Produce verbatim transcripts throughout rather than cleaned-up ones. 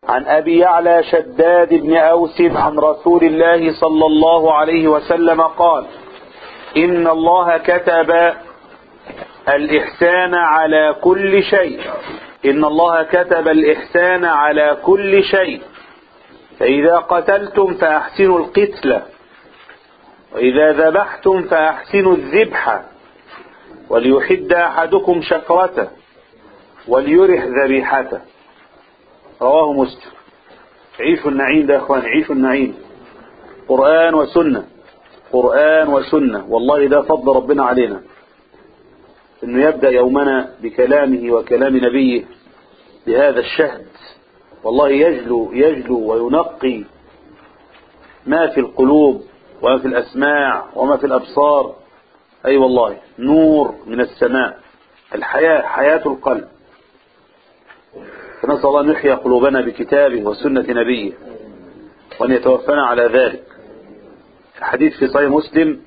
عن أبي يعلى شداد بن أوس عن رسول الله صلى الله عليه وسلم قال: إن الله كتب الإحسان على كل شيء إن الله كتب الإحسان على كل شيء فإذا قتلتم فأحسنوا القتل، وإذا ذبحتم فأحسنوا الذبح، وليحد أحدكم شفرته وليرح ذبيحته. رواه مسلم. عيشوا النعيم ده يا اخوان، عيشوا النعيم. قرآن وسنة، قرآن وسنة. والله ده فضل ربنا علينا انه يبدأ يومنا بكلامه وكلام نبيه بهذا الشهد. والله يجلو يجلو وينقي ما في القلوب وما في الأسماع وما في الأبصار. أي أيوة والله نور من السماء، الحياة حياة القلب. فنسأل الله أن يحيي قلوبنا بكتابه وسنة نبيه وأن يتوفنا على ذلك. الحديث في صحيح مسلم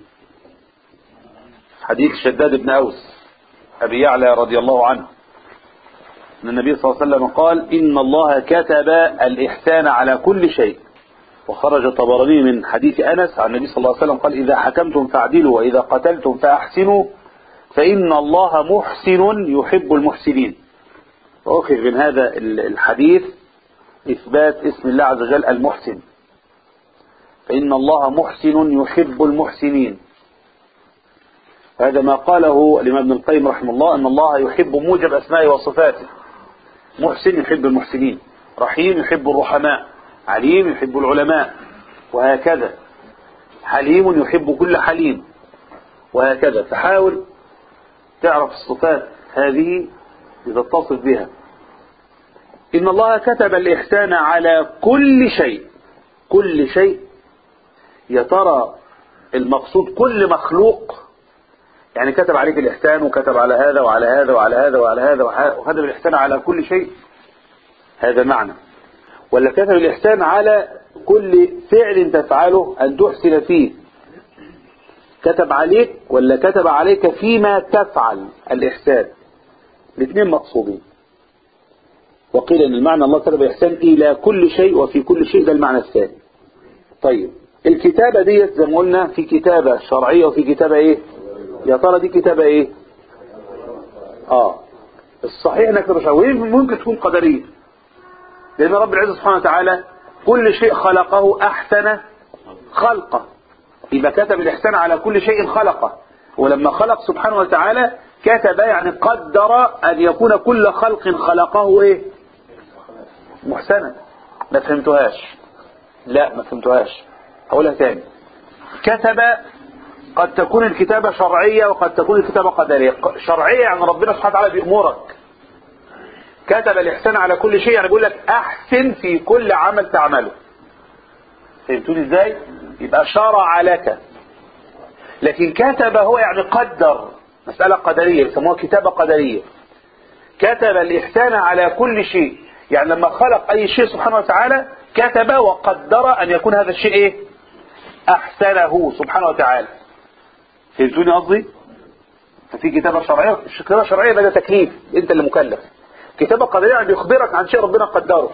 حديث شداد بن أوس أبي يعلى رضي الله عنه أن النبي صلى الله عليه وسلم قال: إن الله كتب الإحسان على كل شيء. وخرج الطبراني من حديث أنس عن النبي صلى الله عليه وسلم قال: إذا حكمتم فاعدلوا وإذا قتلتم فأحسنوا فإن الله محسن يحب المحسنين. وأخذ من هذا الحديث إثبات اسم الله عز وجل المحسن، فإن الله محسن يحب المحسنين. هذا ما قاله الإمام ابن القيم رحمه الله، أن الله يحب موجب أسمائه وصفاته. محسن يحب المحسنين، رحيم يحب الرحماء، عليم يحب العلماء، وهكذا. حليم يحب كل حليم، وهكذا. فحاول تعرف الصفات هذه لتتصف بها. إن الله كتب الإحسان على كل شيء. كل شيء، يا ترى المقصود كل مخلوق؟ يعني كتب عليك الإحسان وكتب على هذا وعلى هذا وعلى هذا وعلى هذا وكتب الإحسان على كل شيء، هذا معنى. ولا كتب الإحسان على كل فعل تفعله أن تحسن فيه؟ كتب عليك ولا كتب عليك فيما تفعل الإحسان؟ الاثنين مقصودين. وقيل ان المعنى الله كتب الإحسان إلى كل شيء وفي كل شيء، ده المعنى الثاني. طيب الكتابة دي زي ما قلنا في كتابة شرعية وفي كتابة ايه؟ يا ترى دي كتابة ايه؟ اه الصحيح انك كتابة شرعية، ممكن تكون قدرية، لأن رب العزة سبحانه وتعالى كل شيء خلقه أحسن خلقه، يبقى كتب الإحسان على كل شيء خلقه. ولما خلق سبحانه وتعالى كتب يعني قدر أن يكون كل خلق خلقه إيه؟ محسنا. ما فهمتوهاش؟ لا ما فهمتوهاش، هقولها تاني. كتب قد تكون الكتابة شرعية وقد تكون الكتابة قدرية. شرعية يعني ربنا سبحانه وتعالى بيأمرك. كتب الإحسان على كل شيء يعني بيقول لك أحسن في كل عمل تعمله. فهمتوني إزاي؟ يبقى شرع لك. لكن كتب هو يعني قدر، مسألة قدرية يسموها كتابة قدرية. كتب الإحسان على كل شيء يعني لما خلق أي شيء سبحانه وتعالى كتب وقدر أن يكون هذا الشيء إيه؟ أحسنه سبحانه وتعالى. فهمتوني قصدي؟ ففي كتابة شرعية، كتابة شرعية ده تكليف، أنت اللي مكلف. كتابة قدرية يعني بيخبرك عن شيء ربنا قدره.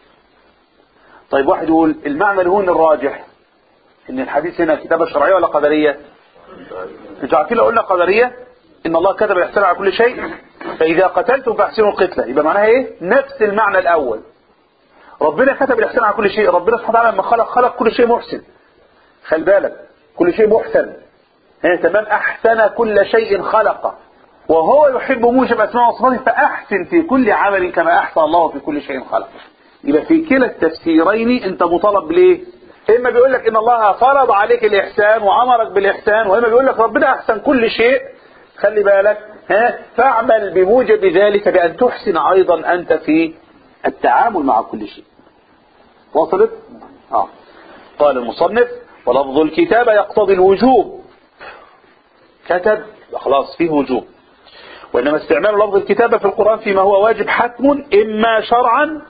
طيب واحد يقول المعنى اللي هون الراجح ان الحديث هنا كتابة شرعية ولا قدرية؟ انتوا عارفين لو قلنا قدرية ان الله كتب الإحسان على كل شيء فإذا قتلتم فأحسنوا القتلة، يبقى معناها ايه؟ نفس المعنى الأول. ربنا كتب الإحسان على كل شيء، ربنا سبحانه وتعالى لما خلق خلق كل شيء محسن. خلي بالك كل شيء محسن، هي تمام. أحسن كل شيء خلقه وهو يحب موجب أسماء وصفاته فأحسن في كل عمل كما أحسن الله في كل شيء خلقه. يبقى في كلا التفسيرين انت مطالب ليه؟ اما بيقول لك ان الله فرض عليك الإحسان وأمرك بالإحسان، واما بيقول لك ربنا أحسن كل شيء. خلي بالك ها، فاعمل بموجب ذلك بأن تحسن أيضا أنت في التعامل مع كل شيء. وصلت؟ آه. قال المصنف: ولفظ الكتابة يقتضي الوجوب. كتب خلاص فيه وجوب. وإنما استعمال لفظ الكتابة في القرآن فيما هو واجب حتم إما شرعا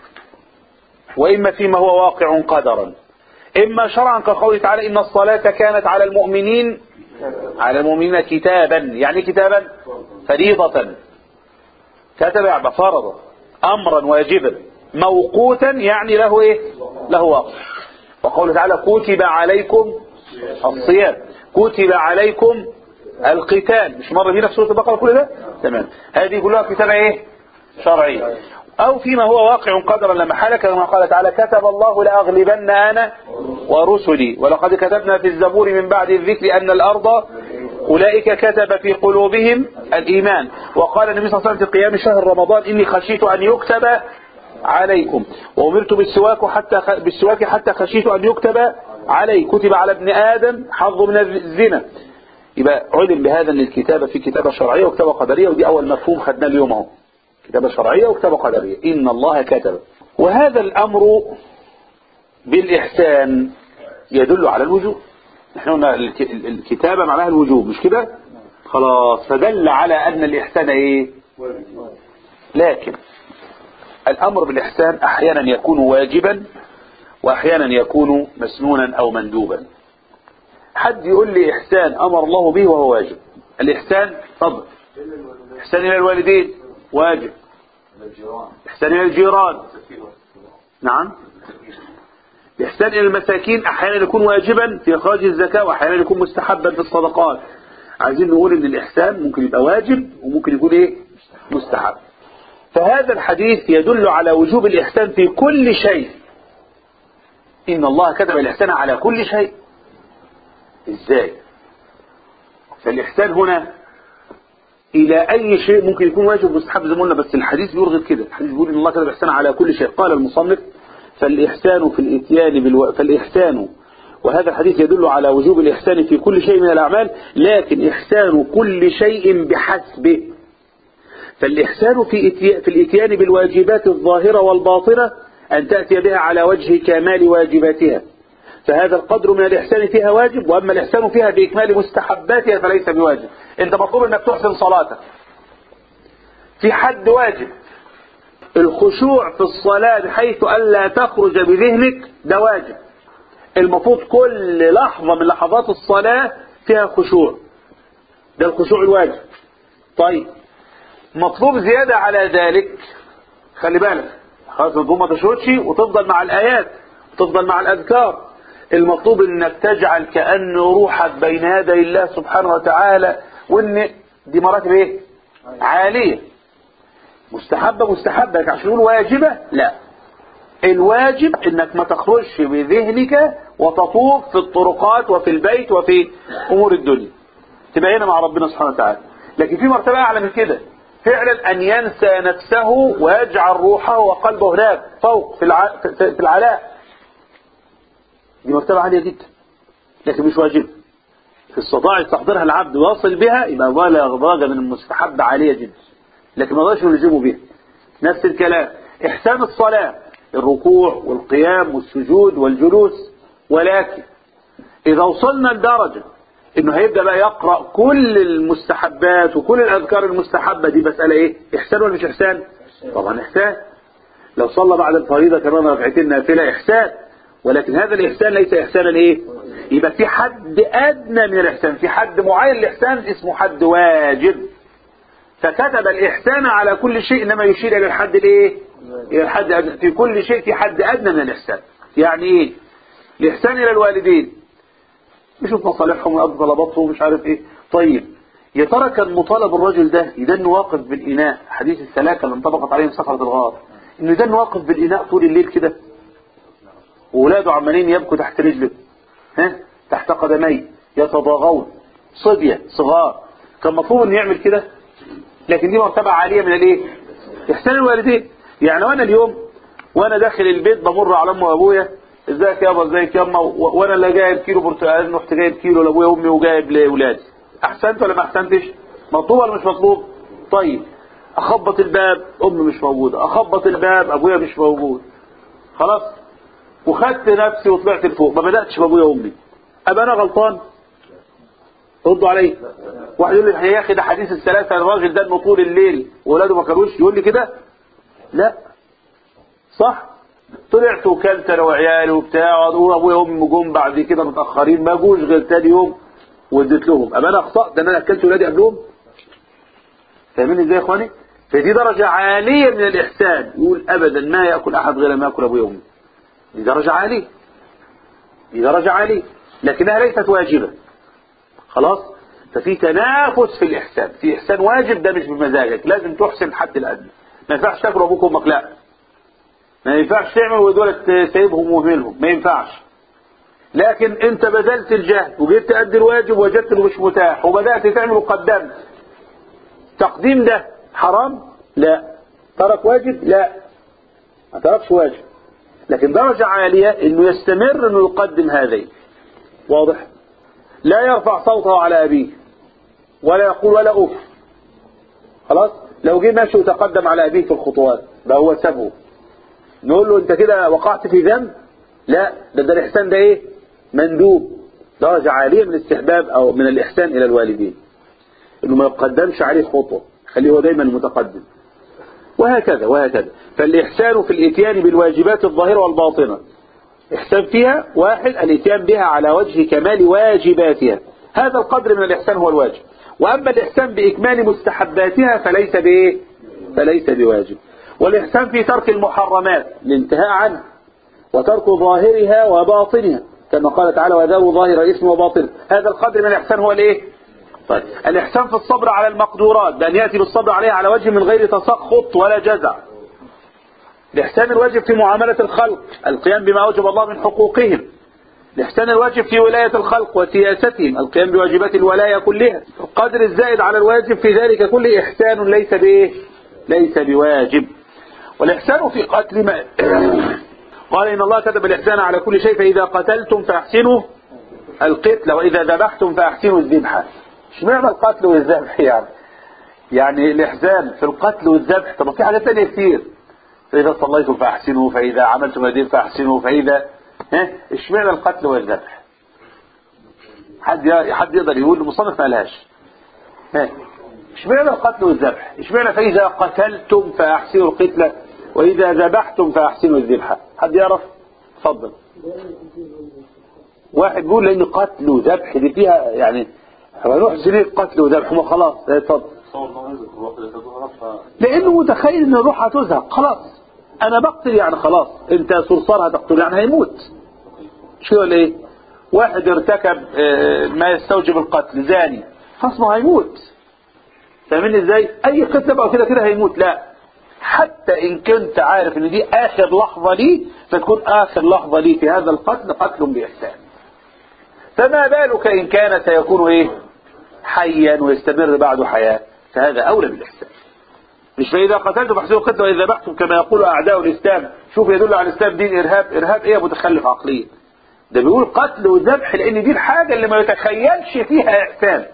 وإما فيما هو واقع قدرا. إما شرعا كقوله تعالى: إن الصلاة كانت على المؤمنين على المؤمنين كتابا، يعني كتابا فريضة. كتب يعني فرض أمرا واجبا. موقوتا يعني له ايه؟ له وقت. وقوله تعالى كتب عليكم الصيام، كتب عليكم القتال، مش مر بينا في سورة البقرة كل ده؟ تمام. هذه كلها كتابة ايه؟ شرعية. او فيما هو واقع قدرا لا محالة، كما قال تعالى كتب الله لأغلبن انا ورسلي ولقد كتبنا في الزبور من بعد الذكر ان الارض اولئك كتب في قلوبهم الايمان. وقال النبي صلى الله عليه وسلم في قيام شهر رمضان اني خشيت ان يكتب عليكم وأمرت بالسواك حتى بالسواك حتى خشيت أن يكتب علي، كتب على ابن آدم حظ من الزنا. يبقى علم بهذا أن الكتابة في كتابة شرعية وكتابة قدرية، ودي أول مفهوم خدناه اليوم اهو، كتابة شرعية وكتابة قدرية. إن الله كتب. وهذا الأمر بالإحسان يدل على الوجوب. نحن قلنا الكتابة معناها الوجوب مش كده؟ خلاص، فدل على أن الإحسان إيه؟ لكن الأمر بالإحسان أحيانا يكون واجبا وأحيانا يكون مسنونا أو مندوبا. حد يقول لي إحسان أمر الله به وهو واجب. الإحسان فضل، إحسان إلى الوالدين واجب، إحسان إلى الجيران نعم، الإحسان إلى المساكين أحيانا يكون واجبا في إخراج الزكاة وأحيانا يكون مستحبا في الصدقات. عايزين نقول إن الإحسان ممكن يبقى واجب وممكن يكون إيه؟ مستحب. فهذا الحديث يدل على وجوب الإحسان في كل شيء. إن الله كتب الإحسان على كل شيء. إزاي؟ فالإحسان هنا إلى أي شيء ممكن يكون واجب مستحب زي ما قلنا، بس الحديث بيرغب كده. الحديث بيقول إن الله كتب الإحسان على كل شيء. قال المصنف فالإحسان في الإتيان بالو... فالإحسان، وهذا الحديث يدل على وجوب الإحسان في كل شيء من الأعمال، لكن إحسان كل شيء بحسبه. فالإحسان في إتي... في الإتيان بالواجبات الظاهرة والباطنة أن تأتي بها على وجه كمال واجباتها، فهذا القدر من الإحسان فيها واجب. وأما الإحسان فيها بإكمال مستحباتها فليس بواجب. أنت مطلوب أنك تحسن صلاتك في حد واجب. الخشوع في الصلاة بحيث ألا تخرج بذهنك ده واجب. المفروض كل لحظة من لحظات الصلاة فيها خشوع، ده الخشوع الواجب. طيب مطلوب زيادة على ذلك، خلي بالك خلاص الضوء ما تشرطش وتفضل مع الآيات وتفضل مع الأذكار. المطلوب انك تجعل كأن روحك بين يدي الله سبحانه وتعالى، وان دي مراتب ايه؟ عالية. مستحبة مستحبة لك عشان نقول واجبة؟ لا، الواجب انك ما تخرجش بذهنك وتطوف في الطرقات وفي البيت وفي امور الدنيا، تبقى هنا مع ربنا سبحانه وتعالى. لكن في مرتبة اعلى من كده، فعلا ان ينسى نفسه ويجعل روحه وقلبه هناك فوق في, الع... في العلاء، دي مرتبة عالية جدا لكن مش واجب. في استطاع يستحضرها العبد ويصل بها يبقى بلغ درجة من المستحب عالية جدا، لكن ما نقدرش نلزمه بها. نفس الكلام إحسان الصلاة، الركوع والقيام والسجود والجلوس. ولكن إذا وصلنا لدرجة إنه هيبدأ بقى يقرأ كل المستحبات وكل الأذكار المستحبة، دي مسألة إيه؟ إحسان ولا مش إحسان؟ طبعا إحسان. لو صلى بعد الفريضة كمان ركعتين نافلة إحسان، ولكن هذا الإحسان ليس إحسانا إيه؟ يبقى في حد أدنى من الإحسان، في حد معين للإحسان اسمه حد واجب. فكتب الإحسان على كل شيء، إنما يشير إلى الحد الإيه؟ إلى الحد أدنى. في كل شيء في حد أدنى من الإحسان. يعني إيه؟ الإحسان إلى الوالدين، يشوف مصالحهم ويقضي طلباتهم ومش عارف إيه. طيب يا ترى كان مطالب الرجل ده يدن واقف بالإناء، حديث الثلاثة اللي انطبقت عليهم صخرة الغار، إنه يدن واقف بالإناء طول الليل كده وولاده عمالين يبكوا تحت رجله، ها تحت قدميه يتضاغون، صبية صغار، كان مطلوب انه يعمل كده؟ لكن دي مرتبة عالية من الايه؟ احسان الوالدين. يعني وانا اليوم وانا داخل البيت بمر على امي وابويا، ازيك يابا ازيك ياما، وانا اللي جايب كيلو برتقال رحت جايب كيلو لابويا وامي وجايب لاولادي، احسنت ولا ما احسنتش؟ مطلوب ولا مش مطلوب؟ طيب اخبط الباب امي مش موجودة، اخبط الباب ابويا مش موجود، خلاص وخدت نفسي وطلعت لفوق، ما بدأتش بابويا وامي، ابقى انا غلطان؟ ردوا علي. واحد يقول لي يا اخي ده حديث الثلاثه، الراجل ده انه طول الليل واولاده ما كانوش، يقول لي كده؟ لا صح، طلعت وكلت انا وعيالي وبتاع، وابويا وامي جم بعد كده متاخرين ما جوش غير تاني يوم واديت لهم، ابقى انا اخطات؟ ده انا اكلت ولادي قبلهم؟ فاهمين ازاي يا اخواني؟ فدي درجة عالية من الإحسان. يقول أبدا ما يأكل أحد غير ما يأكل أبوه وأمه. دي درجة عالية، دي درجة عالية، لكنها ليست واجبة. خلاص. ففي تنافس في الإحسان. في إحسان واجب ده مش بمزاجك، لازم تحسن الحد الأدنى. ما ينفعش تاكل أبوك وأمك، لا. ما ينفعش تعمل ودولة سايبهم ومهملهم، ما ينفعش. لكن أنت بذلت الجهد وجيت تأدي الواجب وجدت إنه مش متاح وبدأت تعمل وقدمت. تقديم ده حرام؟ لا. ترك واجب؟ لا، ما تركش واجب. لكن درجة عالية إنه يستمر إنه يقدم هذين. واضح؟ لا يرفع صوته على أبيه ولا يقول ولا أف. خلاص. لو جه ماشي وتقدم على أبيه في الخطوات ده هو سبه، نقول له أنت كده وقعت في ذنب؟ لا، ده ده الإحسان ده إيه؟ مندوب. درجة عالية من الاستحباب أو من الإحسان إلى الوالدين، إنه ما يقدمش عليه خطوة، خليه هو دايما متقدم. وهكذا وهكذا. فالإحسان في الإتيان بالواجبات الظاهرة والباطنة. إحسان فيها واحد الإتيان بها على وجه كمال واجباتها، هذا القدر من الإحسان هو الواجب. وأما الإحسان بإكمال مستحباتها فليس بإيه؟ فليس بواجب. والإحسان في ترك المحرمات الانتهاء عنه، وترك ظاهرها وباطنها كما قال تعالى وذروا ظاهر الإثم وباطنه، هذا القدر من الإحسان هو الإيه؟ طيب. الإحسان في الصبر على المقدورات بأن يأتي بالصبر عليها على وجه من غير تسخط ولا جزع. الإحسان الواجب في معاملة الخلق، القيام بما أوجب الله من حقوقهم. الإحسان الواجب في ولاية الخلق وسياستهم، القيام بواجبات الولاية كلها. القدر الزائد على الواجب في ذلك كله إحسان ليس بإيه؟ ليس بواجب. والإحسان في قتل ما قال إن الله كتب الإحسان على كل شيء فإذا قتلتم فأحسنوا القتل وإذا ذبحتم فأحسنوا الذبح. اشمعنى القتل والذبح يعني؟ يعني الإحسان في القتل والذبح. طب في حاجات ثانية كتير، فإذا صليتم فأحسنوا، فإذا عملتم هذه فأحسنوا، فإذا ها اشمعنى القتل والذبح؟ حد حد يقدر يقول؟ المصنف ما قالهاش. ها اشمعنى القتل والذبح؟ اشمعنى فإذا قتلتم فأحسنوا القتل وإذا ذبحتم فأحسنوا الذبح؟ حد يعرف؟ اتفضل. واحد بيقول لأن قتل وذبح دي فيها يعني هنحسن ايه قتل وذبح؟ ما خلاص. اتفضل. لأنه متخيل ان الروح هتزهق. خلاص انا بقتل يعني خلاص، انت صرصار هتقتل يعني هيموت. مش كده ولا ايه؟ واحد ارتكب ما يستوجب القتل، زاني، خلاص ما هيموت. فاهمين ازاي؟ اي قتل بقى كده كده هيموت. لا، حتى ان كنت عارف ان دي اخر لحظة لي فتكون اخر لحظة لي في هذا القتل قتل باحسان. فما بالك ان كان سيكون ايه؟ حيا ويستمر بعد حياة، فهذا اولى بالاحسان. مش فإذا قتلتم فاحسنوا القتل وإذا ذبحتم كما يقول أعداء الإسلام. شوف يدل على الإسلام دين إرهاب. إرهاب إيه؟ متخلف عقليا. ده بيقول قتل وذبح لأن دي الحاجة اللي ما يتخيلش فيها إحسان،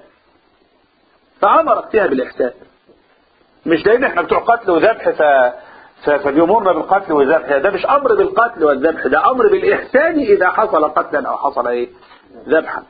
فأمرك فيها بالإحسان. مش لأن إحنا بتوع قتل وذبح ف... ف... فبيأمرنا بالقتل والذبح. ده مش أمر بالقتل والذبح، ده أمر بالإحسان إذا حصل قتلا أو حصل إيه؟ ذبحا.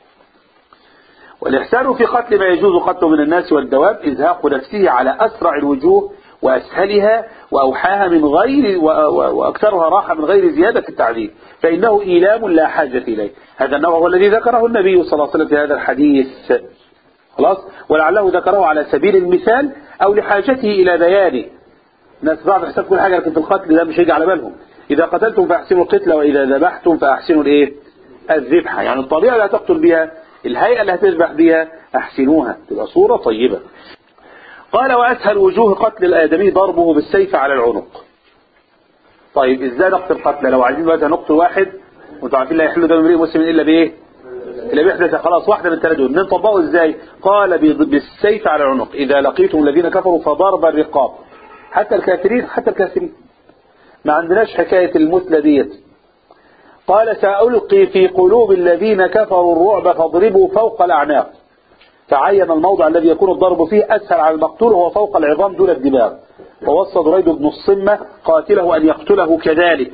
والإحسان في قتل ما يجوز قتله من الناس والدواب إزهاق نفسه على أسرع الوجوه وأسهلها وأوحاها من غير وأكثرها راحة من غير زيادة التعذيب، فإنه إيلام لا حاجة إليه. هذا النوع هو الذي ذكره النبي صلى الله عليه وسلم في هذا الحديث. خلاص. ولعله ذكره على سبيل المثال أو لحاجته إلى بيانه. الناس بعض حساب كل حاجة، لكن في القتل ده مش هيجي على بالهم. إذا قتلتم فأحسنوا القتل وإذا ذبحتم فأحسنوا الإيه؟ الذبحة. يعني الطريقة اللي هتقتل بها، الهيئة اللي هتذبح بها، أحسنوها، تبقى صورة طيبة. قال وأسهل وجوه قتل الآدمي ضربه بالسيف على العنق. طيب إزاي نقتل قتل؟ لو عايزين دلوقتي نقتل واحد وانتوا عارفين لا يحل دم امرئ مسلم إلا بإيه؟ إلا بإحدى خلاص واحدة من ثلاث دول. نطبقه إزاي؟ قال بالسيف على العنق إذا لقيتم الذين كفروا فضرب الرقاب. حتى الكافرين، حتى الكافرين ما عندناش حكاية المثلى ديت. قال سألقي في قلوب الذين كفروا الرعب فاضربوا فوق الأعناق. تعين الموضع الذي يكون الضرب فيه أسهل على المقتول هو فوق العظام دون الدماغ. ووصى دريد بن الصمة قاتله أن يقتله كذلك.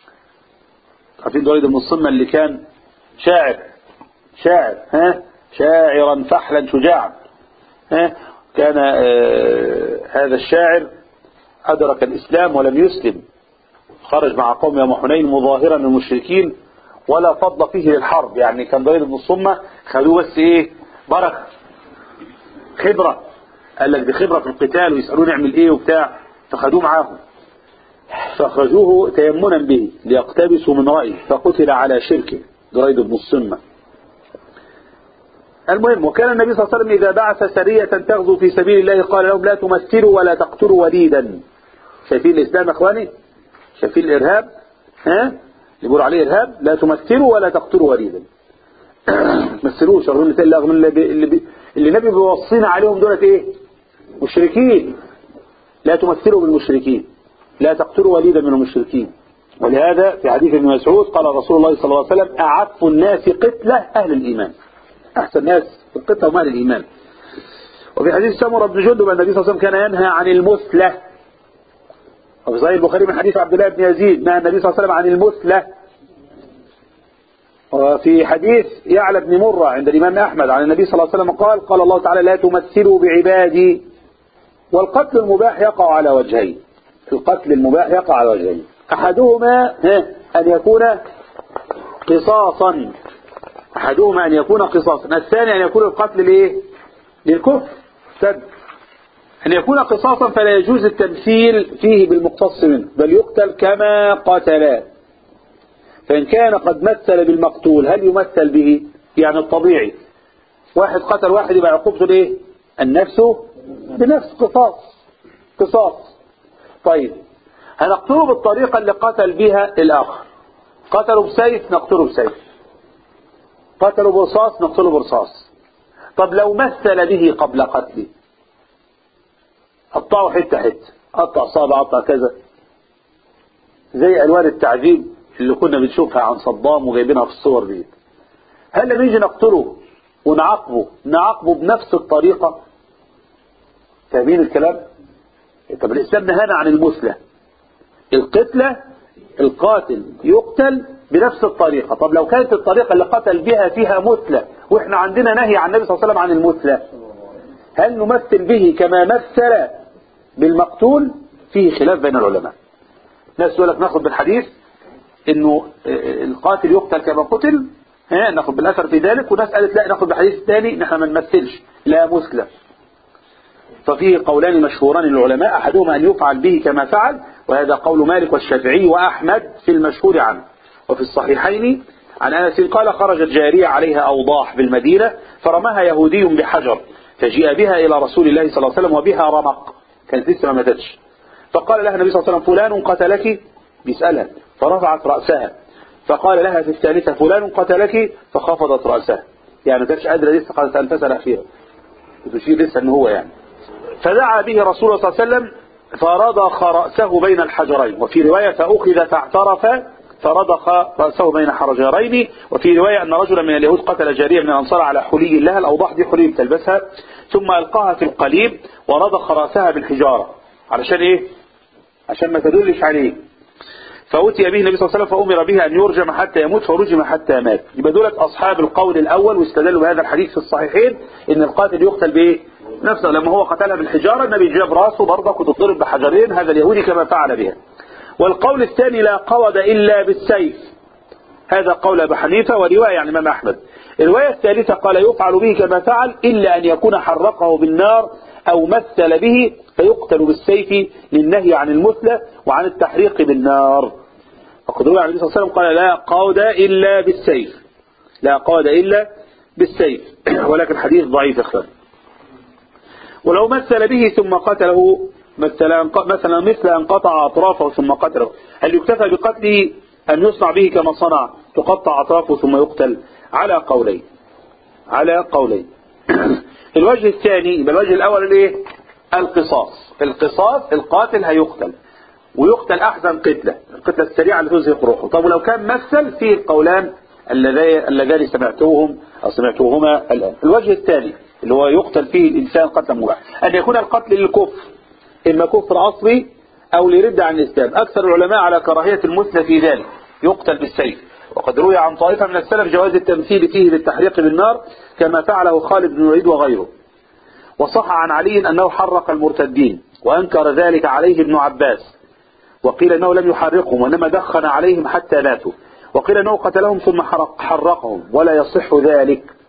عارفين دريد بن الصمة اللي كان شاعر شاعر ها شاعرا فحلا شجاعا ها كان آه هذا الشاعر أدرك الإسلام ولم يسلم، خرج مع قوم يوم حنين مظاهرا للمشركين ولا فضل فيه للحرب. يعني كان دريد بن الصمة خلوه بس ايه؟ بركة، خبرة. قال لك دي خبرة في القتال ويسألوه نعمل ايه وبتاع، فخدوه معاهم فأخرجوه تيمنا به ليقتبسوا من رأيه فقتل على شركه دريد بن الصمة. المهم، وكان النبي صلى الله عليه وسلم إذا بعث سرية تغزو في سبيل الله قال لهم لا تمثلوا ولا تقتلوا وليدا. شايفين الإسلام يا إخواني؟ شايفين الإرهاب؟ ها؟ اللي بيقولوا عليه إرهاب، لا تمثلوا ولا تقتلوا وليدا. تمثلوش رغم اللي اللي اللي اللي النبي بيوصينا عليهم دولة إيه؟ مشركين. لا تمثلوا بالمشركين، لا تقتلوا وليدا من المشركين. ولهذا في حديث ابن مسعود قال رسول الله صلى الله عليه وسلم أعف الناس قتلة أهل الإيمان، أحسن الناس في القتلة هم أهل الإيمان. وفي حديث سمرة بن جندب النبي صلى الله عليه وسلم كان ينهى عن المثلة، وفي صحيح البخاري من حديث عبد الله بن يزيد نهى النبي صلى الله عليه وسلم عن المثلة. وفي حديث يعلى بن مرة عند الإمام أحمد عن النبي صلى الله عليه وسلم قال قال الله تعالى لا تمثلوا بعبادي. والقتل المباح يقع على وجهين، القتل المباح يقع على وجهين، أحدهما أن يكون قصاصا، أحدهما أن يكون قصاصا، الثاني أن يكون القتل لإيه؟ للكفر سد. أن يكون قصاصا فلا يجوز التمثيل فيه بالمقتص منه بل يقتل كما قتل. فإن كان قد مثل بالمقتول هل يمثل به؟ يعني الطبيعي واحد قتل واحد يبقى عقوبته لإيه؟ النفس بنفس، قصاص قصاص. طيب هنقتله بالطريقة اللي قتل بها الآخر، قتله بسيف نقتله بسيف، قتله برصاص نقتله برصاص. طب لو مثل به قبل قتله، قطعه حتة حتة، قطع صابع قطع كذا، زي ألوان التعذيب اللي كنا بنشوفها عن صدام وجايبينها في الصور دي، هل لما نيجي نقتله ونعاقبه نعاقبه بنفس الطريقة؟ فاهمين الكلام؟ طب الإسلام نهانا عن المثلة، القتلة القاتل يقتل بنفس الطريقة. طب لو كانت الطريقة اللي قتل بها فيها مثلة واحنا عندنا نهي عن النبي صلى الله عليه وسلم عن المثلة، هل نمثل به كما مثل بالمقتول؟ فيه خلاف بين العلماء. ناس يقول لك ناخد بالحديث انه القاتل يقتل كما قتل، ها ناخد بالاثر في ذلك، وناس قالت لا ناخد بالحديث الثاني نحن ما نمثلش لا مثلة. ففيه قولان مشهوران للعلماء، أحدهما أن يفعل به كما فعل، وهذا قول مالك والشافعي وأحمد في المشهور عنه. وفي الصحيحين عن أنس قال خرجت جارية عليها أوضاح بالمدينة فرماها يهودي بحجر فجيء بها إلى رسول الله صلى الله عليه وسلم وبها رمق، كانت لسه ما ماتتش، فقال لها النبي صلى الله عليه وسلم فلان قتلك؟ بيسألها، فرفعت رأسها، فقال لها في الثالثة فلان قتلك؟ فخفضت رأسها، يعني ما كانتش قادرة لسه، قالت أنفسها الأخيرة وتشير لسه أنه هو يعني. فدعا به رسول الله صلى الله عليه وسلم فرضخ رأسه بين الحجرين، وفي رواية فأخذ فاعترف فرضخ رأسه بين حجرين، وفي رواية أن رجلا من اليهود قتل جارية من الأنصار على حلي لها، الأوضاح دي حلي تلبسها، ثم ألقاها في القليب ورضخ رأسها بالحجارة علشان إيه؟ عشان ما تدلش عليه. فأتي به النبي صلى الله عليه وسلم فأمر به أن يرجم حتى يموت فرجم حتى مات. يبقى دولت أصحاب القول الأول واستدلوا بهذا الحديث في الصحيحين إن القاتل يقتل بإيه؟ نفسه. لما هو قتلها بالحجارة النبي جاب راسه برضك وتضرب بحجرين، هذا اليهودي كما فعل بها. والقول الثاني لا قود إلا بالسيف، هذا قول أبي حنيفة ورواية عن الإمام أحمد. الرواية الثالثة قال يفعل به كما فعل إلا أن يكون حرقه بالنار أو مثل به فيقتل بالسيف للنهي عن المثلة وعن التحريق بالنار. فقد روى عن النبي صلى الله عليه وسلم قال لا قود إلا بالسيف، لا قود إلا بالسيف، ولكن حديث ضعيف اخوان. ولو مثل به ثم قتله مثلا مثلا مثل أن قطع أطرافه ثم قتله، هل يكتفى بقتله أن يصنع به كما صنع تقطع أطرافه ثم يقتل؟ على قولين، على قولين. الوجه الثاني، يبقى الوجه الأول الايه؟ القصاص. القصاص القاتل هيقتل ويقتل أحسن قتلة، القتلة السريعة اللي تزهق روحه. طب ولو كان مثل فيه القولان اللذان سمعتوهم أو سمعتوهما الآن. الوجه الثاني اللي هو يقتل فيه الإنسان قتلا مباح، أن يكون القتل للكفر، إما كفر أصلي أو لرد عن الإسلام. أكثر العلماء على كراهية المثلى في ذلك، يقتل بالسيف. وقد روي عن طائفة من السلف جواز التمثيل فيه بالتحريق بالنار كما فعله خالد بن الوليد وغيره. وصح عن علي أنه حرق المرتدين وأنكر ذلك عليه ابن عباس، وقيل أنه لم يحرقهم وإنما دخن عليهم حتى ماتوا، وقيل أنه قتلهم ثم حرق حرقهم ولا يصح ذلك.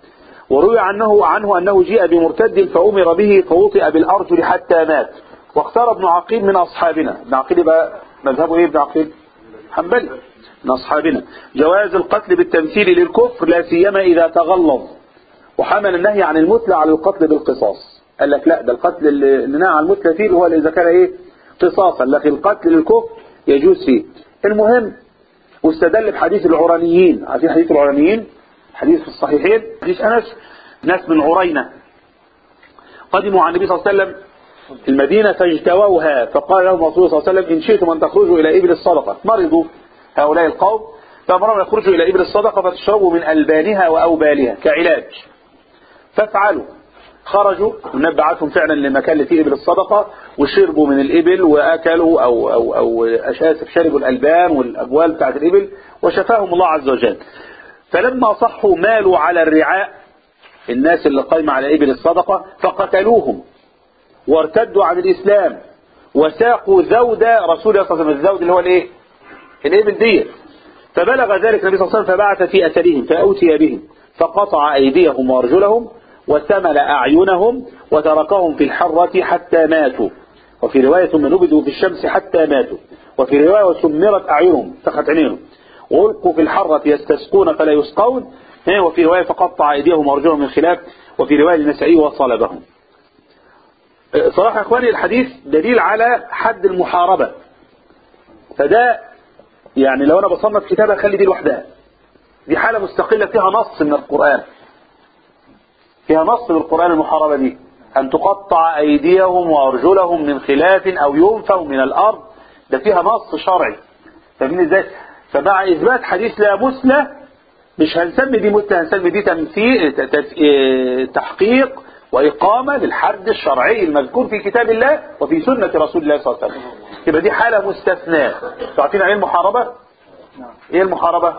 وروي عنه عنه أنه جيء بمرتد فأمر به فوطئ بالأرجل حتى مات. واختار ابن عقيل من أصحابنا، ابن عقيل يبقى مذهبه إيه ابن عقيل؟ حنبلي من أصحابنا، جواز القتل بالتمثيل للكفر لا سيما إذا تغلظ، وحمل النهي عن المثلى على القتل بالقصاص. قال لك لا، ده القتل اللي نهى عن المثلى فيه هو إذا كان إيه قصاصا، لكن القتل للكفر يجوز فيه. المهم واستدل بحديث العرانيين. عارفين حديث العرانيين؟ حديث في الصحيحين، حديث أنس، ناس من عرينة قدموا على النبي صلى الله عليه وسلم المدينة فاجتووها، فقال لهم رسول الله صلى الله عليه وسلم إن شئتم أن تخرجوا إلى إبل الصدقة. مرضوا هؤلاء القوم فأمرهم يخرجوا إلى إبل الصدقة فتشربوا من ألبانها وأوبالها كعلاج، فافعلوا. خرجوا ونبعتهم فعلا للمكان اللي فيه إبل الصدقة، وشربوا من الإبل وأكلوا أو أو أو أشاسف شربوا الألبان والأبوال بتاعت الإبل وشفاهم الله عز وجل. فلما صحوا مالوا على الرعاء، الناس اللي قايمة على إبل الصدقة، فقتلوهم وارتدوا عن الإسلام وساقوا ذود رسول الله صلى الله عليه وسلم. الذود اللي هو الإيه؟ الإبل دي. فبلغ ذلك النبي صلى الله عليه وسلم فبعث في أثرهم فأوتي بهم فقطع أيديهم وأرجلهم وثمل أعينهم وتركهم في الحرة حتى ماتوا، وفي رواية ثم نبذوا في الشمس حتى ماتوا، وفي رواية وسمرت أعينهم سخت عينيهم وألقوا في الحرة يستسقون فلا يسقون، وفي رواية فقطع أيديهم وأرجلهم من خلاف، وفي رواية النسائي وصلبهم. صراحة يا إخواني الحديث دليل على حد المحاربة، فده يعني لو أنا بصنف كتابة خلي دي لوحدها، دي حالة مستقلة فيها نص من القرآن، فيها نص من القرآن. المحاربة دي أن تقطع أيديهم وأرجلهم من خلاف أو ينفوا من الأرض، ده فيها نص شرعي. فمن ازاي؟ فمع إثبات حديث لا مثلى مش هنسمي دي مثلى، هنسمي دي تمثيل تحقيق وإقامة للحد الشرعي المذكور في كتاب الله وفي سنة رسول الله صلى الله عليه وسلم. يبقى دي حالة مستثناء. تعرفين عن المحاربة؟ ايه المحاربة؟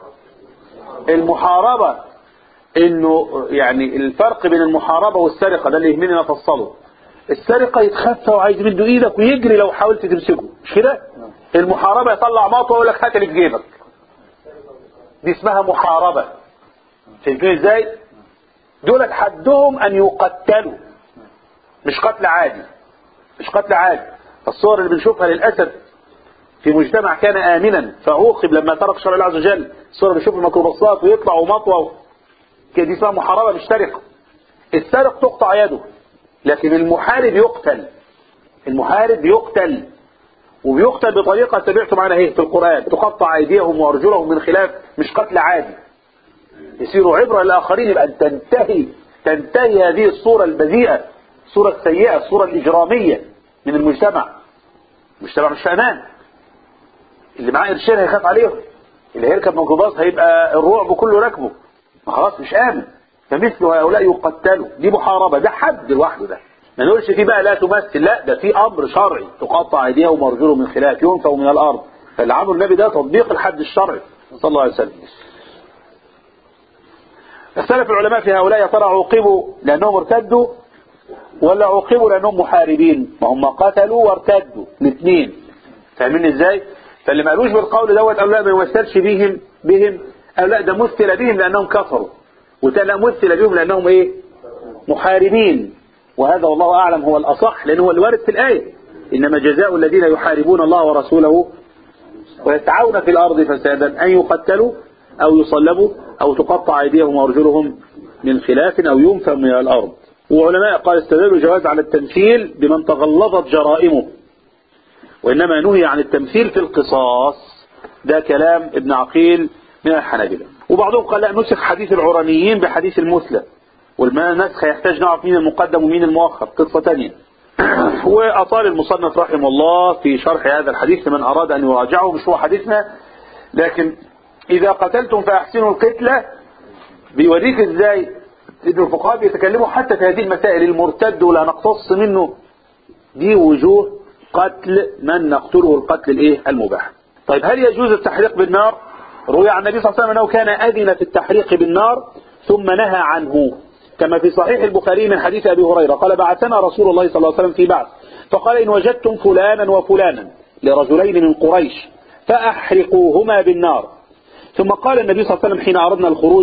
المحاربة انه يعني الفرق بين المحاربة والسرقة ده اللي يهمني نفصله. السرقة يتخفى وعايز منه ايدك ويجري لو حاولت تمسكه، مش كده؟ المحاربة يطلع مطوه ويقول لك هات اللي في جيبك، دي اسمها محاربة. فهمتوا ازاي؟ دولت حدهم ان يقتلوا، مش قتل عادي، مش قتل عادي. الصور اللي بنشوفها للأسف في مجتمع كان آمنا فعوقب لما ترك شرع الله عز وجل، الصور اللي بنشوف الميكروباصات ويطلعوا مطوه كده، دي اسمها محاربة مش سرقة. السارق تقطع يده، لكن المحارب يقتل. المحارب يقتل وبيقتل بطريقة سمعتوا معنا اهي في القرآن، تقطع أيديهم وأرجلهم من خلاف، مش قتل عادي. يصيروا عبرة للآخرين، يبقى أن تنتهي تنتهي هذه الصورة البذيئة، الصورة السيئة، الصورة الإجرامية من المجتمع. المجتمع مش أمان، اللي معاه قرشين هيخاف عليهم، اللي هيركب ميكروباص هيبقى الرعب كله راكبه، خلاص مش آمن. فمثل هؤلاء يقتلوا، دي محاربة، ده حد لوحده. ده ما نقولش فيه بقى لا تمثل، لا ده في أمر شرعي، تقطع أيديهم وأرجلهم من خلاف، ينفوا من الأرض. فاللي عمله النبي ده تطبيق الحد الشرعي صلى الله عليه وسلم. اختلف العلماء في هؤلاء، يا ترى عوقبوا لأنهم ارتدوا ولا عوقبوا لأنهم محاربين؟ ما هم قتلوا وارتدوا الاثنين، فاهمين ازاي؟ فاللي ما قالوش بالقول دوت قالوا لا ما يمثلش بهم بهم قالوا لا ده مثل بهم لأنهم كفروا، ولا مثل بهم لأنهم ايه؟ محاربين. وهذا والله أعلم هو الأصح، لأنه هو الوارد في الآية، إنما جزاء الذين يحاربون الله ورسوله ويسعون في الأرض فسادا أن يقتلوا أو يصلبوا أو تقطع أيديهم وأرجلهم من خلاف أو ينفوا من الأرض. وعلماء قال استدلوا جواز على التمثيل بمن تغلظت جرائمه، وإنما نهي عن التمثيل في القصاص. ده كلام ابن عقيل من الحنابلة. وبعضهم قال لا، نسخ حديث العرانيين بحديث المثلى، والنسخ يحتاج نعرف مين المقدم ومين المؤخر، قصة تانية. وأطال المصنف رحمه الله في شرح هذا الحديث لمن أراد أن يراجعه، مش هو حديثنا، لكن إذا قتلتم فأحسنوا القتلة بيوريك إزاي إن الفقهاء بيتكلموا حتى في هذه المسائل. المرتد ولا نقتص منه، دي وجوه قتل من نقتله القتل الايه المباح. طيب هل يجوز التحريق بالنار؟ روي عن النبي صلى الله عليه وسلم أنه كان أذن في التحريق بالنار ثم نهى عنه، كما في صحيح البخاري من حديث أبي هريرة قال بعثنا رسول الله صلى الله عليه وسلم في بعث فقال إن وجدتم فلانا وفلانا لرجلين من قريش فأحرقوهما بالنار. ثم قال النبي صلى الله عليه وسلم حين أردنا الخروج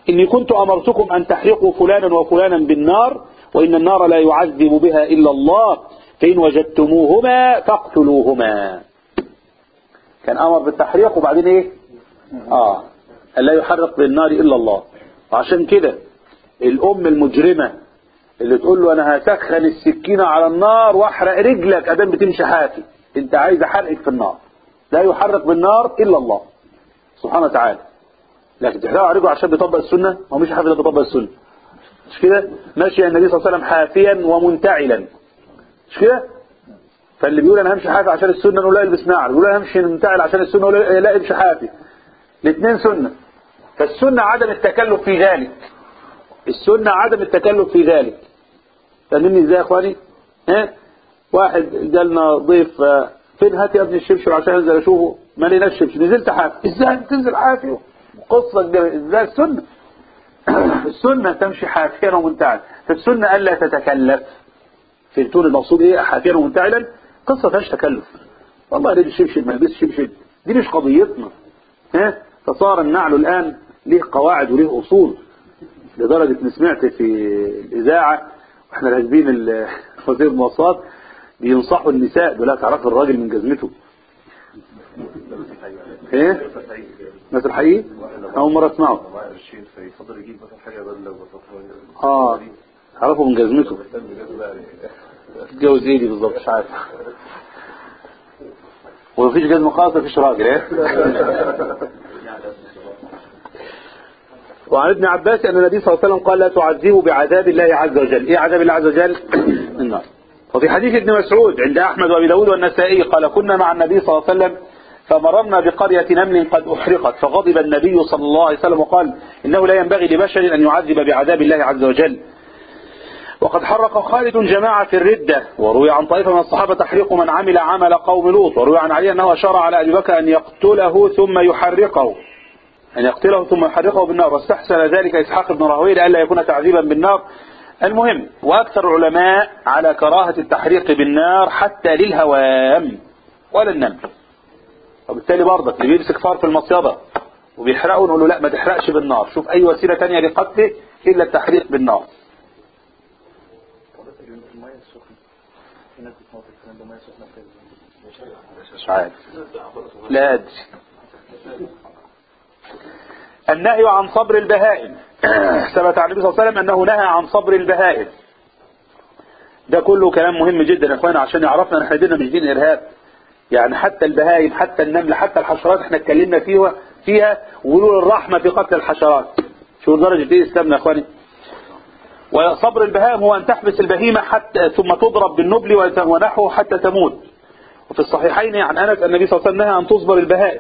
إني كنت أمرتكم أن تحرقوا فلانا وفلانا بالنار وإن النار لا يعذب بها إلا الله فإن وجدتموهما فاقتلوهما. كان أمر بالتحريق وبعدين إيه آه لا يحرق بالنار إلا الله. وعشان كده الأم المجرمة اللي تقول له أنا هسخن السكينة على النار وأحرق رجلك أدام بتمشي حافي، أنت عايز أحرقك في النار. لا يحرق بالنار إلا الله سبحانه وتعالى. لكن تحرقه على رجله عشان بيطبق السنة، هو مش حافي ده بيطبق السنة. مش كده؟ ماشي النبي صلى الله عليه وسلم حافيا ومنتعلا، مش كده؟ فاللي بيقول أنا همشي حافي عشان السنة نقول لا البس نعل، بيقول أنا همشي منتعل عشان السنة نقول لا امشي حافي. الاثنين سنة. فالسنة عدم التكلف في ذلك. السنة عدم التكلف في ذلك. فاهمني ازاي يا اخواني؟ ها؟ واحد جالنا ضيف فين هات يا ابني الشبشب عشان انزل اشوفه، ما لقيناش الشبشب، نزلت حافي. ازاي تنزل حافي؟ قصة ازاي السنة؟ السنة تمشي حافيا ومنتعلا. فالسنة الا تتكلف. فهمتون المقصود ايه حافيا ومنتعلا؟ قصة فيهاش تكلف. والله ليه الشبشب ما لبس الشبشب دي مش قضيتنا. ها؟ فصار النعل الان ليه قواعد وليه اصول، لدرجة ان سمعت في الاذاعة واحنا راكبين وزير المواصلات بينصحوا النساء بيقول لها تعرف الراجل من جزمته. ايه مثل حقيقي اول مرة اسمعه. اه تعرفوا من جزمته. تتجوز ايه دي بالظبط مش عارف. ومفيش جزمة خاصة مفيش راجل. ايه وعن ابن عباس أن النبي صلى الله عليه وسلم قال لا تعذبوا بعذاب الله عز وجل. إيه عذاب الله عز وجل؟ النار. وفي حديث ابن مسعود عند أحمد وأبي داود والنسائي قال كنا مع النبي صلى الله عليه وسلم فمررنا بقرية نمل قد أحرقت فغضب النبي صلى الله عليه وسلم وقال إنه لا ينبغي لبشر أن يعذب بعذاب الله عز وجل. وقد حرق خالد جماعة في الردة. وروي عن طائفة من الصحابة تحريق من عمل عمل قوم لوط. وروي عن علي أنه أشار على أبي بكر أن يقتله ثم يحرقه، أن يقتله ثم يحرقه بالنار. واستحسن ذلك إسحاق بن راهويه لئلا يكون تعذيبا بالنار. المهم وأكثر العلماء على كراهة التحريق بالنار حتى للهوام ولا النمل. وبالتالي برضك اللي بيمسك فار في المصيدة وبيحرقه نقول له لا ما تحرقش بالنار، شوف أي وسيلة تانية لقتله إلا التحريق بالنار. مش عارف لا أدري. النهي عن صبر البهائم. ثبت عن النبي صلى الله عليه وسلم أنه نهى عن صبر البهائم. ده كله كلام مهم جدا يا اخوانا عشان يعرفنا ان احنا ديننا مش دين ارهاب. يعني حتى البهائم حتى النمل حتى الحشرات احنا اتكلمنا فيها فيها وقولوا الرحمة في قتل الحشرات. شو درجة ايه اسلامنا يا اخواني؟ وصبر البهائم هو ان تحبس البهيمة حتى ثم تضرب بالنبل ونحوه حتى تموت. وفي الصحيحين عن انس النبي صلى الله عليه وسلم نهى ان تصبر البهائم.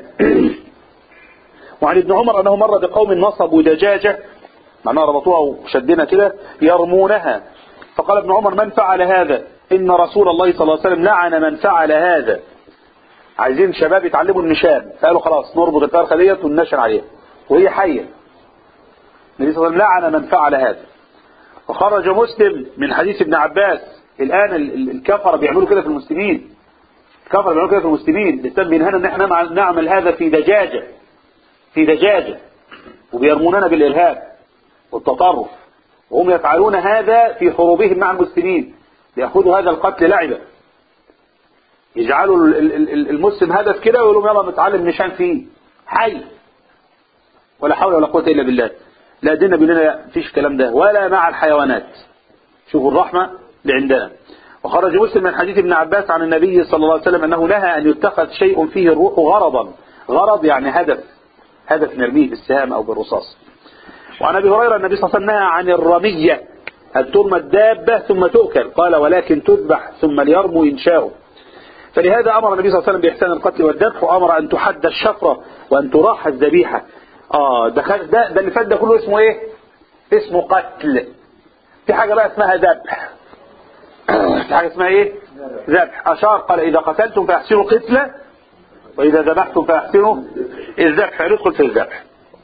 وعن ابن عمر أنه مر بقوم نصبوا دجاجة معناها ربطوها وشدنا كده يرمونها، فقال ابن عمر من فعل هذا؟ إن رسول الله صلى الله عليه وسلم لعن من فعل هذا. عايزين شباب يتعلموا النشاب، فقالوا خلاص نربط الفرخة ديت وننشر عليها وهي حية. النبي صلى الله عليه وسلم لعن من فعل هذا. وخرج مسلم من حديث ابن عباس. الآن الكفر بيعملوا كده في المسلمين، الكفر بيعملوا كده في المسلمين. الإسلام بينهانا ان احنا نعمل هذا في دجاجة في دجاجة وبيرموننا بالإرهاب والتطرف، وهم يفعلون هذا في حروبهم مع المسلمين. يأخذوا هذا القتل لعبة، يجعلوا المسلم هدف كده ويقولوا يلا نتعلم نشان فيه حي. ولا حول ولا قوة إلا بالله. لا ديننا بيقولنا فيش الكلام ده ولا مع الحيوانات. شوفوا الرحمة اللي عندنا. وخرج مسلم من حديث ابن عباس عن النبي صلى الله عليه وسلم أنه نهى أن يتخذ شيء فيه الروح غرضا. غرض يعني هدف، هدف نرميه بالسهام أو بالرصاص. وعن أبي هريرة النبي صلى الله عليه وسلم نهى عن الرمية أن ترمى الدابة ثم تؤكل، قال ولكن تذبح ثم ليرموا إن شاءوا. فلهذا أمر النبي صلى الله عليه وسلم بإحسان القتل والذبح، وأمر أن تحد الشفرة وأن تراح الذبيحة. آه ده, ده, ده اللي فات ده كله اسمه إيه؟ اسمه قتل. في حاجة بقى اسمها ذبح. في حاجة اسمها إيه؟ ذبح. أشار قال إذا قتلتم فأحسنوا قتله وإذا ذبحتم فأحسنوا الذبح. ندخل في الذبح.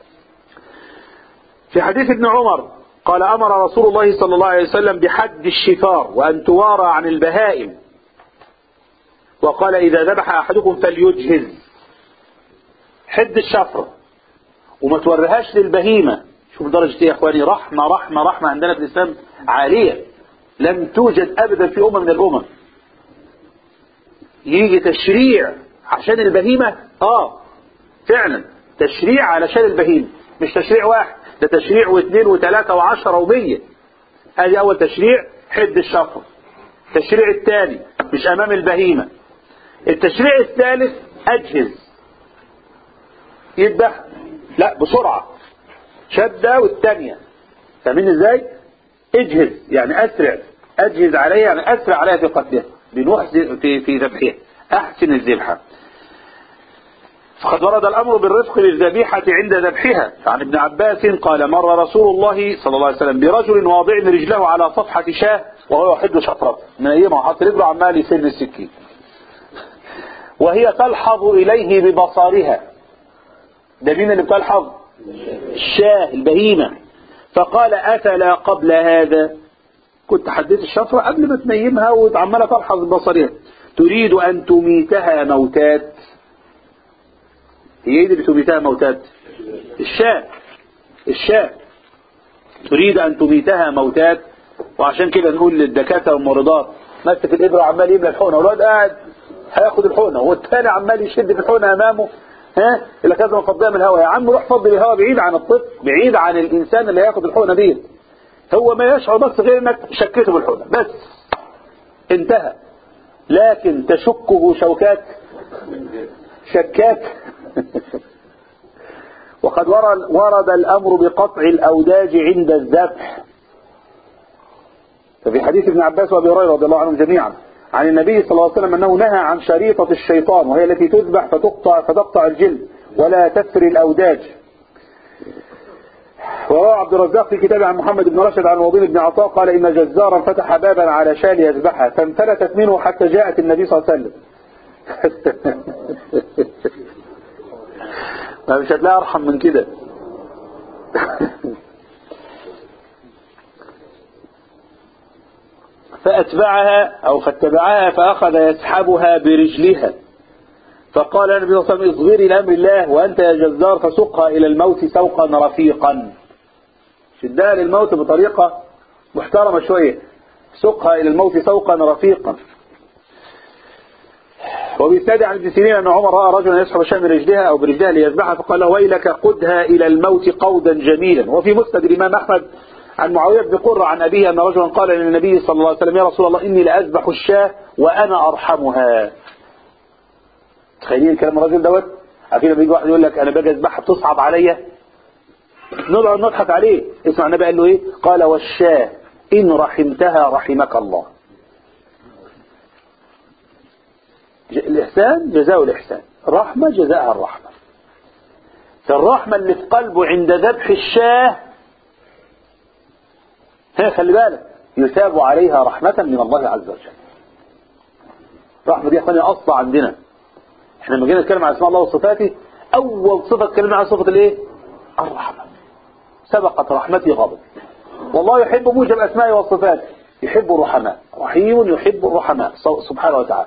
في حديث ابن عمر قال أمر رسول الله صلى الله عليه وسلم بحد الشفار وأن توارى عن البهائم، وقال إذا ذبح أحدكم فليجهز. حد الشفرة وما توريهاش للبهيمة شوف درجة ايه يا اخواني، رحمة رحمة رحمة عندنا في الاسلام عالية لم توجد ابدا في امم من الامم. يجي تشريع عشان البهيمة، اه فعلا تشريع علشان البهيمة، مش تشريع واحد، ده تشريع واثنين وثلاثة وعشرة ومية. ادي اول تشريع، حد الشفر. التشريع الثاني مش امام البهيمة. التشريع الثالث اجهز، يذبح لا بسرعة، شدة والثانية، فاهمين ازاي؟ اجهز يعني اسرع، اجهز عليها يعني اسرع عليها في قتلها، بنحسن في في ذبحها، احسن الذبحة. فقد ورد الامر بالرفق بالذبيحة عند ذبحها. عن ابن عباس قال مر رسول الله صلى الله عليه وسلم برجل واضع رجله على صفحة شاة وهو يحد شطرة، من ايام حط رجله عمال يسن السكين، وهي تلحظ اليه ببصارها. ده مين اللي بتلحظ؟ الشاه البهيمة. فقال أفلا قبل هذا، كنت حديت الشفرة قبل ما تنيمها وتعملها تلحظ ببصرها، تريد أن تميتها موتات. هي ايه اللي بتميتها موتات؟ الشاه الشاه تريد أن تميتها موتات. وعشان كده نقول للدكاترة والممرضات، مسك الإبرة عمال يملى الحقنة والواد قاعد هياخد الحقنة والثاني عمال يشد في الحقنة أمامه، ها اللي كذا مفضيه من الهواء، يا عم روح فضي الهواء بعيد عن الطفل، بعيد عن الانسان اللي هياخد الحقنه دي. هو ما يشعر بس غير انك شكيته بالحقنه بس، انتهى. لكن تشكه شوكات شكات. وقد ورد الامر بقطع الاوداج عند الذبح. ففي حديث ابن عباس وابي هريره رضي الله عنهم جميعا عن النبي صلى الله عليه وسلم أنه نهى عن شريطة الشيطان، وهي التي تذبح فتقطع, فتقطع الجلد ولا تثري الأوداج. وروى عبد الرزاق في كتابه عن محمد بن رشد عن وضيل بن عطاء قال إن جزارا فتح بابا على شاة ليذبحها فانفلتت منه حتى جاءت النبي صلى الله عليه وسلم. ما مش هتلاقي أرحم من كده. فأتبعها أو فاتبعها فأخذ يسحبها برجلها، فقال النبي صلى الله عليه وسلم اصبري لأمر الله وأنت يا جزار، فسقها إلى الموت سوقا رفيقا. شدها للموت بطريقة محترمة شوية، سقها إلى الموت سوقا رفيقا. وبيستدعي عن ابن سيرين أن عمر رأى رجلا يسحب شيئا من رجلها أو برجلها ليذبحها فقال له ويلك قدها إلى الموت قودا جميلا. وفي مسند الإمام أحمد عن معاوية بن قرة عن أبيه أن رجلا قال للنبي صلى الله عليه وسلم يا رسول الله إني لأذبح الشاة وأنا أرحمها. تخيلين كلام الرجل دوت؟ عارفين لما يجي واحد يقول لك أنا باجي أذبحها بتصعب عليا، نقعد نضحك عليه. اسمع النبي قال له إيه؟ قال والشاة إن رحمتها رحمك الله. الإحسان جزاء الإحسان، رحمة جزاءها الرحمة. فالرحمة اللي في قلبه عند ذبح الشاة هي خلي بالك يثاب عليها رحمة من الله عز وجل. رحمة دي أخواني أصلا عندنا. احنا لما جينا نتكلم عن اسماء الله وصفاته أول صفة اتكلمنا عن صفة الايه؟ الرحمة. سبقت رحمتي غضب. والله يحب موجب أسمائه وصفاته، يحب الرحماء، رحيم يحب الرحماء سبحانه وتعالى.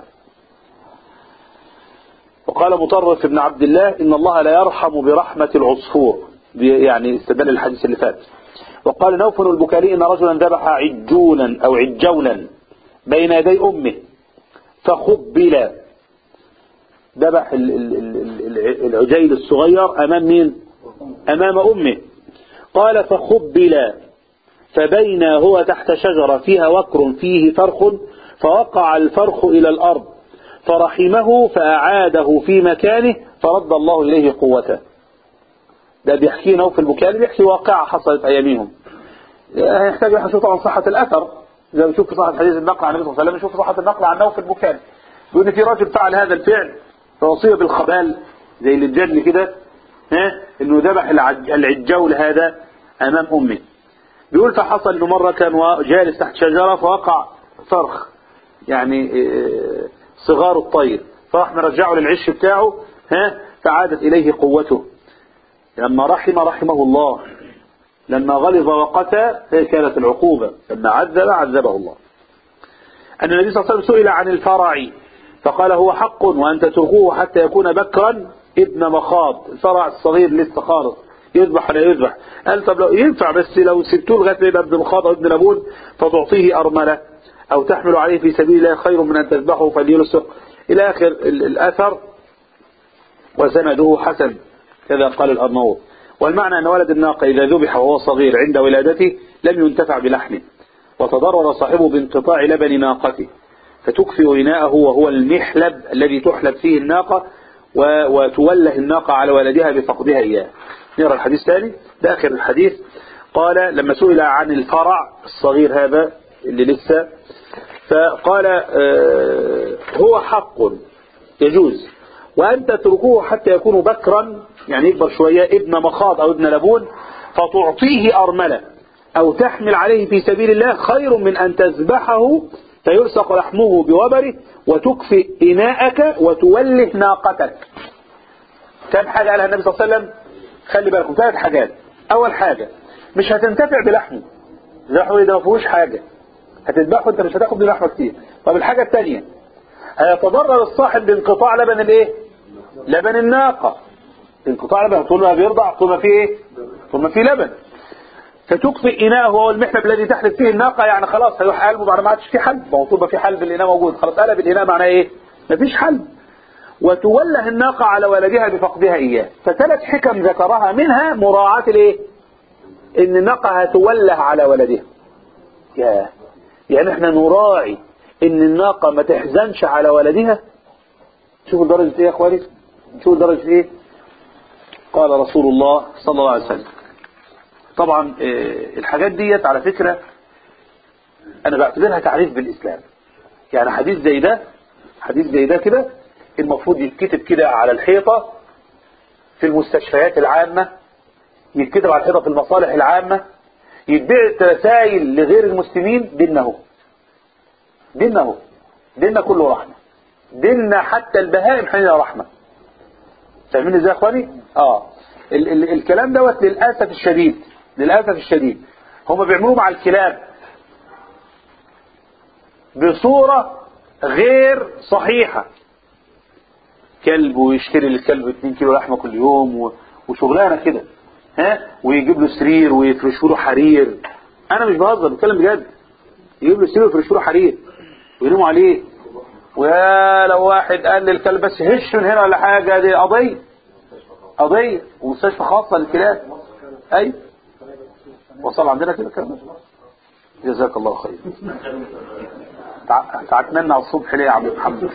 وقال مطرف بن عبد الله إن الله لا يرحم برحمة العصفور، يعني استدل الحديث اللي فات. وقال نوفل البكالي إن رجلا ذبح عجولا أو عجولا بين يدي أمه فخبل، ذبح العجيل الصغير أمام مين؟ أمام أمه. قال فخبل فبين هو تحت شجرة فيها وكر فيه فرخ فوقع الفرخ إلى الأرض فرحمه فأعاده في مكانه فرد الله إليه قوته. ده بيحكي نوفل البكالي، بيحكي واقعة حصلت أيامهم. يحتاج أن نشوف طبعا صحة الأثر، إذا بنشوف صحة حديث النقل عن النبي صلى الله عليه وسلم نشوف صحة النقل عن نوفل البكالي. بيقول إن في راجل فعل هذا الفعل فأصيب بالخبال زي اللي الجدل كده، ها إنه ذبح العجول هذا أمام أمه. بيقول فحصل إنه مرة كان جالس تحت شجرة فوقع فرخ يعني صغار الطير، فراح مرجعه للعش بتاعه، ها فعادت إليه قوته. لما رحم رحمه الله، لما غلظ وقتى هي كانت العقوبة، لما عذب عذبه الله. أن النبي صلى الله عليه وسلم سئل عن الفرع فقال هو حق وأن تتركوه حتى يكون بكرا ابن مخاض، الفرع الصغير لسه خالص يذبح ولا يذبح؟ قال طب لو ينفع، بس لو سبتوه لغايه ما يبقى ابن مخاض او ابن لبون فتعطيه ارمله او تحمل عليه في سبيل الله خير من ان تذبحه فليلصق الى اخر الاثر، وسنده حسن كذا قال الارناؤوط. والمعنى ان ولد الناقه اذا ذبح وهو صغير عند ولادته لم ينتفع بلحمه، وتضرر صاحبه بانقطاع لبن ناقته، فتكفئ إناءه وهو المحلب الذي تحلب فيه الناقة وتوله الناقة على ولدها بفقدها إياه. نرى الحديث الثاني ده آخر الحديث. قال لما سئل عن الفرع الصغير هذا اللي لسه، فقال آه هو حق يجوز، وأن تتركوه حتى يكون بكرا يعني يكبر شوية ابن مخاض أو ابن لبون فتعطيه أرملة أو تحمل عليه في سبيل الله خير من أن تذبحه فيلصق لحمه بوبره وتكفي إناءك وتوله ناقتك. كم حاجة قالها النبي صلى الله عليه وسلم؟ خلي بالكم ثلاث حاجات. أول حاجة مش هتنتفع بلحمه، لحمه ده ما فيهوش حاجة، هتذبحه انت مش هتاخد لحمه كتير. طب الحاجة الثانية هيتضرر الصاحب بانقطاع لبن الايه؟ لبن الناقة. انقطاع لبن طول ما بيرضع طول ما فيه ايه؟ طول ما فيه لبن. فتكفي إناءه هو المحلب الذي تحلب فيه الناقة، يعني خلاص هيروح قلبه بعد ما عادش فيه حلب، موطوبة في حلب الإناء موجود، خلاص قلب الإناء معناه ايه؟ مفيش حلب. وتوله الناقة على ولدها بفقدها إياه. فثلاث حكم ذكرها، منها مراعاة الايه؟ إن الناقة هتوله على ولدها. يا يعني احنا نراعي إن الناقة ما تحزنش على ولدها. شوفوا درجة ايه يا اخواني؟ شوفوا درجة ايه؟ قال رسول الله صلى الله عليه وسلم. طبعا الحاجات ديت على فكرة انا بعتبرها تعريف بالاسلام. يعني حديث زي ده، حديث زي ده كده المفروض يتكتب كده على الحيطة في المستشفيات العامة، يتكتب على الحيطة في المصالح العامة، يتبيع رسائل لغير المسلمين. ديننا هو ديننا هو ديننا كله رحمة، ديننا حتى البهائم حينها رحمة. فاهمين ازاي يا اخواني؟ اه ال ال الكلام دوت للاسف الشديد، للاسف الشديد هم بيعملوه مع الكلاب بصورة غير صحيحة. كلب ويشتري للكلب اتنين كيلو لحمة كل يوم وشغلانة كده، ها، ويجيب له سرير ويفرشوا له حرير. انا مش بهزر، بتكلم بجد. يجيب له سرير ويفرشوا له حرير ويناموا عليه. ويا لو واحد قال للكلب بس هش من هنا ولا حاجة، دي قضية قضية ومستشفى خاصة للكلاب. اي وصل عندنا كده كلام. جزاك الله خير. تعتمنا على الصبح ليه يا عم محمد؟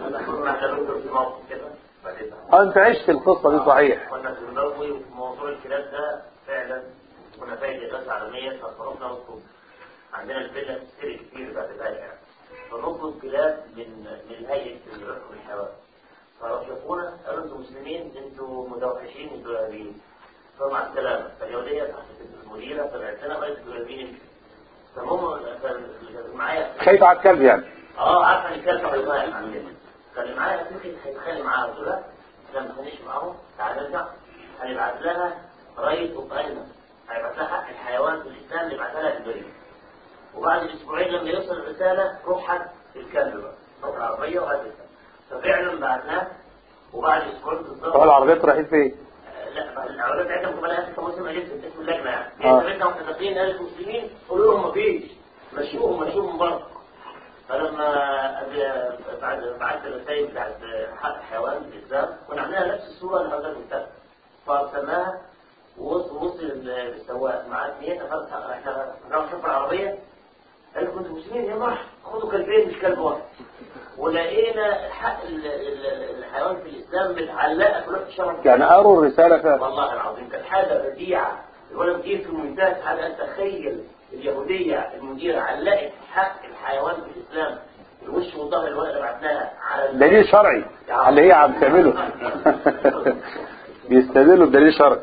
انت عشت القصة دي صحيح. كنا في النروي وفي موضوع الكلاب ده فعلا كنا فايدة غاز عالمية، فصرفنا نطلب عندنا الفيلا تشتري كتير بعد ذلك يعني، فنطلب كلاب من من هيئة الرفق والحيوان، فرشقونا قالوا انتم مسلمين، انتم متوحشين، انتم ارهابيين، فمع السلامة. فاليهودية تحت المديرة طلعت لنا قالت انتم ارهابيين. فهم معايا خايف على الكلب يعني. اه عارفه ان الكلب هيضايق عندنا، فاللي معايا اخي هيتخانق معاها، قلت له لا ما تخانقش معاهم، تعال نرجع. هنبعت لها رايت وقائمه، هيبعت لها حق الحيوان في الاسلام اللي بعتها لها البريد، وبعد اسبوعين لما يوصل الرساله روح حد الكلب بقى، روح العربيه وهات الكلب. ففعلا بعتناه، وبعد اسبوعين بالظبط. طب العربيات رايحين فين؟ لا العربيات بتاعتهم كمان اخر كموسم اجازه اسم اللجنه يعني. اه بيتنا واحنا داخلين قال المسلمين قولوا لهم مفيش، مشوهم مشوهم بره. فلما بعد بعت الرسائل بتاعت حق الحيوان في الاسلام كنا عاملينها نفس الصوره اللي حضرتك قلتها، فارسلناها ووصل السواق معاه اثنين، احنا راح نشوف العربيه قال لكم انتوا مسلمين يا مرحبا خدوا كلبين مش كلب واحد. ولقينا حق الحيوان في الاسلام متعلقه في لوحه الشرف. يعني قروا الرساله فعلا والله العظيم كانت حاجه بديعه. الولد مدير في منتهى الحاجه، انت تخيل اليهوديه المديره علقت حق الحيوان في الاسلام الوش والظهر الولد اللي بعتناها على دليل شرعي على اللي هي عم تعمله. بيستدلوا بدليل شرعي.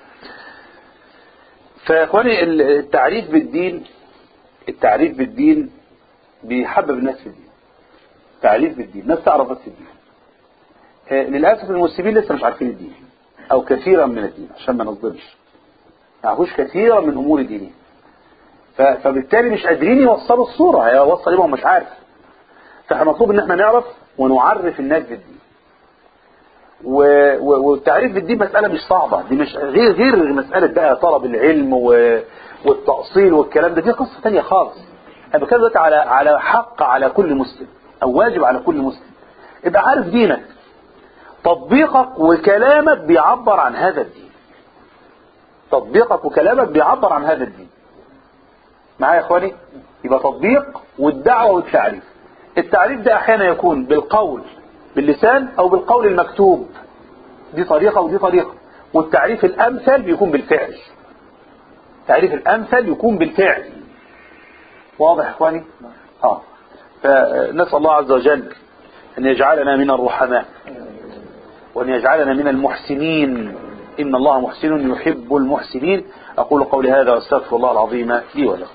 فاخواني التعريف بالدين، التعريف بالدين بيحبب الناس في الدين. تعريف بالدين الناس تعرف بس الدين. للاسف المسلمين لسه مش عارفين الدين او كثيرا من الدين، عشان ما نظلمش ما يعرفوش كثيرا من امور الدين، فبالتالي مش قادرين يوصلوا الصوره، هيوصل لهم مش عارف. فاحنا مطلوب ان احنا نعرف ونعرف الناس بالدين. والتعريف بالدين مسألة مش صعبة، دي مش غير غير مسألة بقى طلب العلم والتأصيل والكلام ده، دي قصة تانية خالص. أنا بتكلم دلوقتي على على حق على كل مسلم أو واجب على كل مسلم، ابقى عارف دينك، تطبيقك وكلامك بيعبر عن هذا الدين، تطبيقك وكلامك بيعبر عن هذا الدين. معايا يا اخواني؟ يبقى تطبيق والدعوة والتعريف. التعريف ده احيانا يكون بالقول باللسان او بالقول المكتوب، دي طريقة ودي طريقة. والتعريف الامثل بيكون بالفعل، التعريف الامثل يكون بالفعل. واضح يا اخواني؟ اه فنسأل الله عز وجل ان يجعلنا من الرحماء وان يجعلنا من المحسنين، ان الله محسن يحب المحسنين. اقول قولي هذا واستغفر الله العظيم لي ولكم.